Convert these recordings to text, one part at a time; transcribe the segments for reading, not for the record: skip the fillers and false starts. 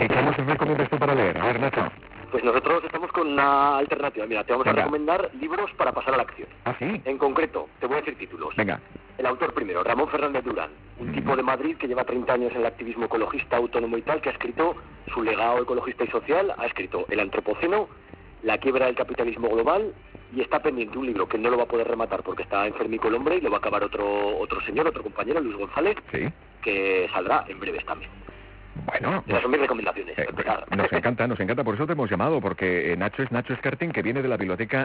¿Y qué nos recomiendas tú para leer? A ver, Nacho. Pues nosotros estamos con una alternativa. Mira, te vamos a recomendar libros para pasar a la acción. ¿Ah, sí? En concreto, te voy a decir títulos. Venga. El autor primero, Ramón Fernández Durán, un tipo de Madrid que lleva 30 años en el activismo ecologista, autónomo y tal, que ha escrito su legado ecologista y social, ha escrito El Antropoceno, La quiebra del capitalismo global, y está pendiente un libro que no lo va a poder rematar porque está enfermico el hombre y lo va a acabar otro señor, otro compañero, Luis González, que saldrá en breves también. Bueno, esas son mis recomendaciones. Nos encanta, por eso te hemos llamado, porque Nacho es Nacho Escartín, que viene de la biblioteca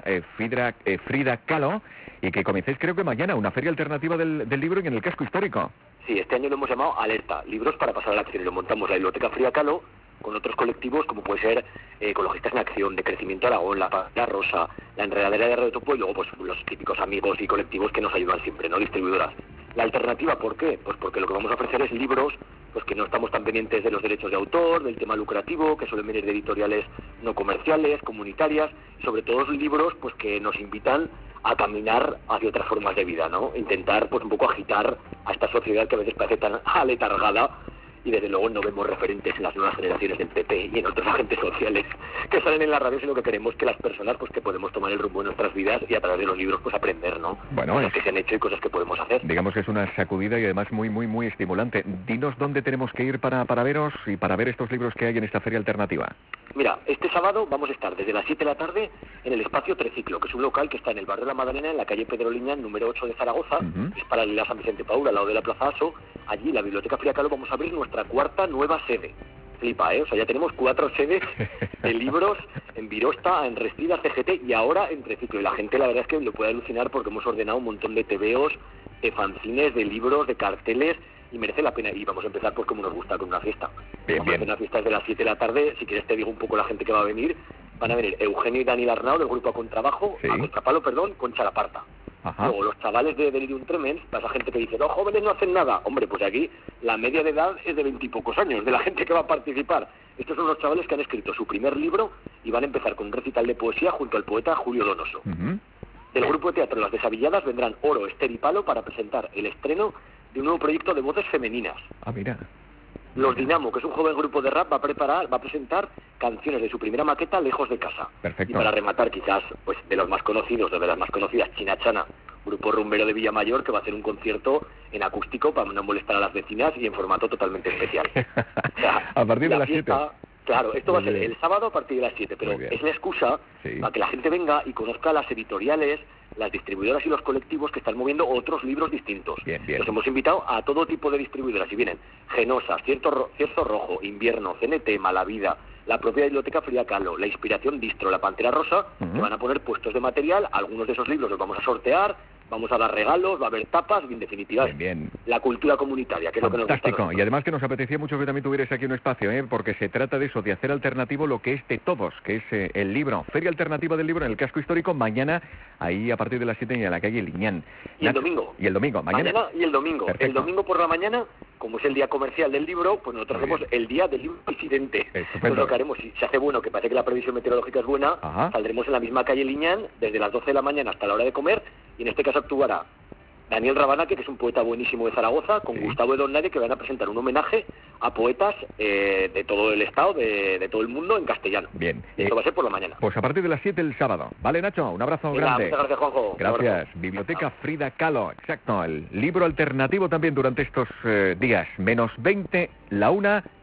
Frida Kahlo, y que comencéis creo que mañana una feria alternativa del libro y en el casco histórico. Sí, este año lo hemos llamado Alerta, libros para pasar a la acción, y lo montamos la biblioteca Frida Kahlo con otros colectivos como puede ser Ecologistas en Acción, de Crecimiento Aragón, La Rosa, La Enredadera de Radio Topo, y luego pues los típicos amigos y colectivos que nos ayudan siempre, ¿no? Distribuidoras. La alternativa, ¿por qué? Pues porque lo que vamos a ofrecer es libros pues que no estamos tan pendientes de los derechos de autor, del tema lucrativo, que suelen venir de editoriales no comerciales, comunitarias, y sobre todo libros pues que nos invitan a caminar hacia otras formas de vida, ¿no? Intentar pues un poco agitar a esta sociedad que a veces parece tan aletargada, y desde luego no vemos referentes en las nuevas generaciones del PP y en otros agentes sociales que salen en la radio, sino que queremos que las personas pues que podemos tomar el rumbo de nuestras vidas y a través de los libros pues aprender, ¿no? Bueno, cosas que se han hecho y cosas que podemos hacer. Digamos que es una sacudida y además muy estimulante. Dinos dónde tenemos que ir para veros y para ver estos libros que hay en esta feria alternativa. Mira, este sábado vamos a estar desde las 7 de la tarde en el Espacio Treciclo, que es un local que está en el barrio de la Magdalena, en la calle Pedro Liñán, número 8 de Zaragoza, que es paralela a San Vicente Paúl, al lado de la Plaza Aso. Allí, la Biblioteca Frida Kahlo, vamos a abrir nuestra cuarta nueva sede. Flipa, ¿eh? O sea, ya tenemos 4 sedes de libros en Virosta, en Restida, CGT y ahora en Treciclo. Y la gente, la verdad es que lo puede alucinar porque hemos ordenado un montón de tebeos, de fanzines, de libros, de carteles, y merece la pena. Y vamos a empezar pues como nos gusta, con una fiesta. Vamos a hacer una fiesta desde las 7 de la tarde. Si quieres te digo un poco la gente que va a venir. Van a venir Eugenio y Daniel Arnau del grupo A Contrapalo, con Chalaparta. Luego los chavales de Delirium Tremens, esa gente que dice, los jóvenes no hacen nada. Hombre, pues aquí la media de edad es de 20 y pocos años, de la gente que va a participar. Estos son los chavales que han escrito su primer libro y van a empezar con un recital de poesía junto al poeta Julio Donoso. Del grupo de teatro Las Desavilladas vendrán Oro, Ester y Palo para presentar el estreno de un nuevo proyecto de voces femeninas. Ah, mira. Los Dinamo, que es un joven grupo de rap, va a presentar canciones de su primera maqueta, Lejos de Casa. Perfecto. Y para rematar, quizás, pues de los más conocidos, de las más conocidas, China Chana, grupo rumbero de Villamayor, que va a hacer un concierto en acústico para no molestar a las vecinas y en formato totalmente especial. O sea, a partir de las 7. Claro, esto va a ser el sábado a partir de las 7, pero es la excusa para que la gente venga y conozca las editoriales, las distribuidoras y los colectivos que están moviendo otros libros distintos. Los hemos invitado a todo tipo de distribuidoras y vienen Genosas, Cierzo Rojo, Invierno, CNT, Malavida, la propia Biblioteca Frida Kahlo, La Inspiración Distro, La Pantera Rosa, que van a poner puestos de material. Algunos de esos libros los vamos a sortear, vamos a dar regalos, va a haber tapas, y en definitiva la cultura comunitaria, que es lo que nos gusta. Fantástico, y además que nos apetecía mucho que también tuvieras aquí un espacio, porque se trata de eso, de hacer alternativo lo que es de todos, que es el libro. Feria alternativa del libro en el casco histórico, mañana, ahí a partir de las 7 en la calle Liñán. Y el domingo. Y el domingo, mañana y el domingo. Perfecto. El domingo por la mañana, como es el día comercial del libro, pues nosotros hacemos el día del libro incidente. Entonces lo que haremos, si se hace bueno, que parece que la previsión meteorológica es buena, saldremos en la misma calle Liñán desde las 12 de la mañana hasta la hora de comer, y en este caso actuará Daniel Rabanaque, que es un poeta buenísimo de Zaragoza, con Gustavo Edornade, que van a presentar un homenaje a poetas de todo el estado, de todo el mundo, en castellano. Bien. Esto va a ser por la mañana. Pues a partir de las 7 el sábado. Vale, Nacho, un abrazo grande. Muchas gracias, Juanjo. Gracias. Biblioteca Frida Kahlo, exacto. El libro alternativo también durante estos días. -20, la 1